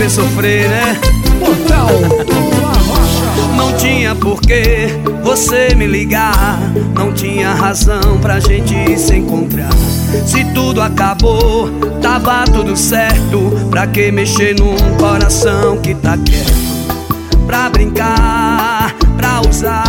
fazer sofrer, né? Portal do Arrocha. Não tinha porquê você me ligar, não tinha razão pra gente se encontrar. Se tudo acabou, tava tudo certo. Pra que mexer num coração que tá quieto? Pra brincar, pra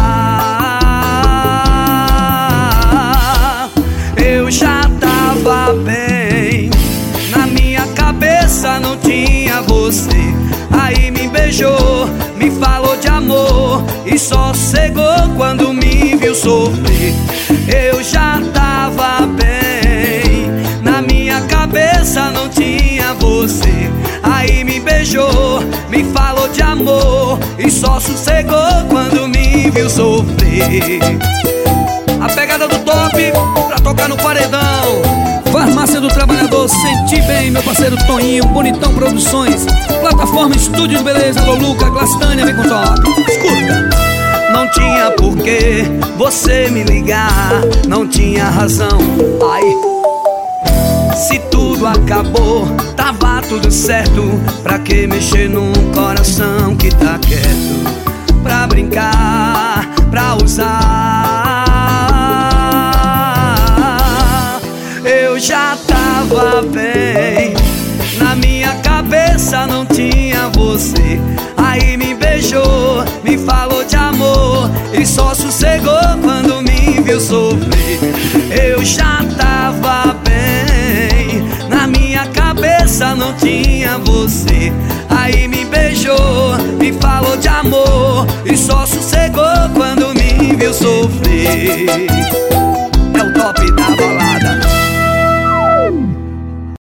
usar. Eu já tava bem, na minha cabeça não tinha você. Aí me beijou, me falou de amor e só cegou quando me viu sofrer. Eu já tava bem, na minha cabeça não tinha você. Aí me beijou, me falou de amor e só sossegou quando me viu sofrer. A pegada do top pra tocar no paredão. Farmácia do Trabalhador, senti bem, meu parceiro Toninho, Bonitão Produções, Plataforma Estúdio de Beleza, Loluca, Glastânia, vem com top. Escuta. Não tinha porquê você me ligar, não tinha razão. Ai, se tudo acabou, tava tudo certo. Pra que mexer num coração que tá quieto? Pra brincar, pra usar. Eu já tava bem, na minha cabeça não tinha você. Aí me beijou, me falou de amor e só sossegou quando me viu sofrer. Eu já tava bem, na minha cabeça não tinha você. Aí me beijou, me falou de amor e só sossegou quando me viu sofrer.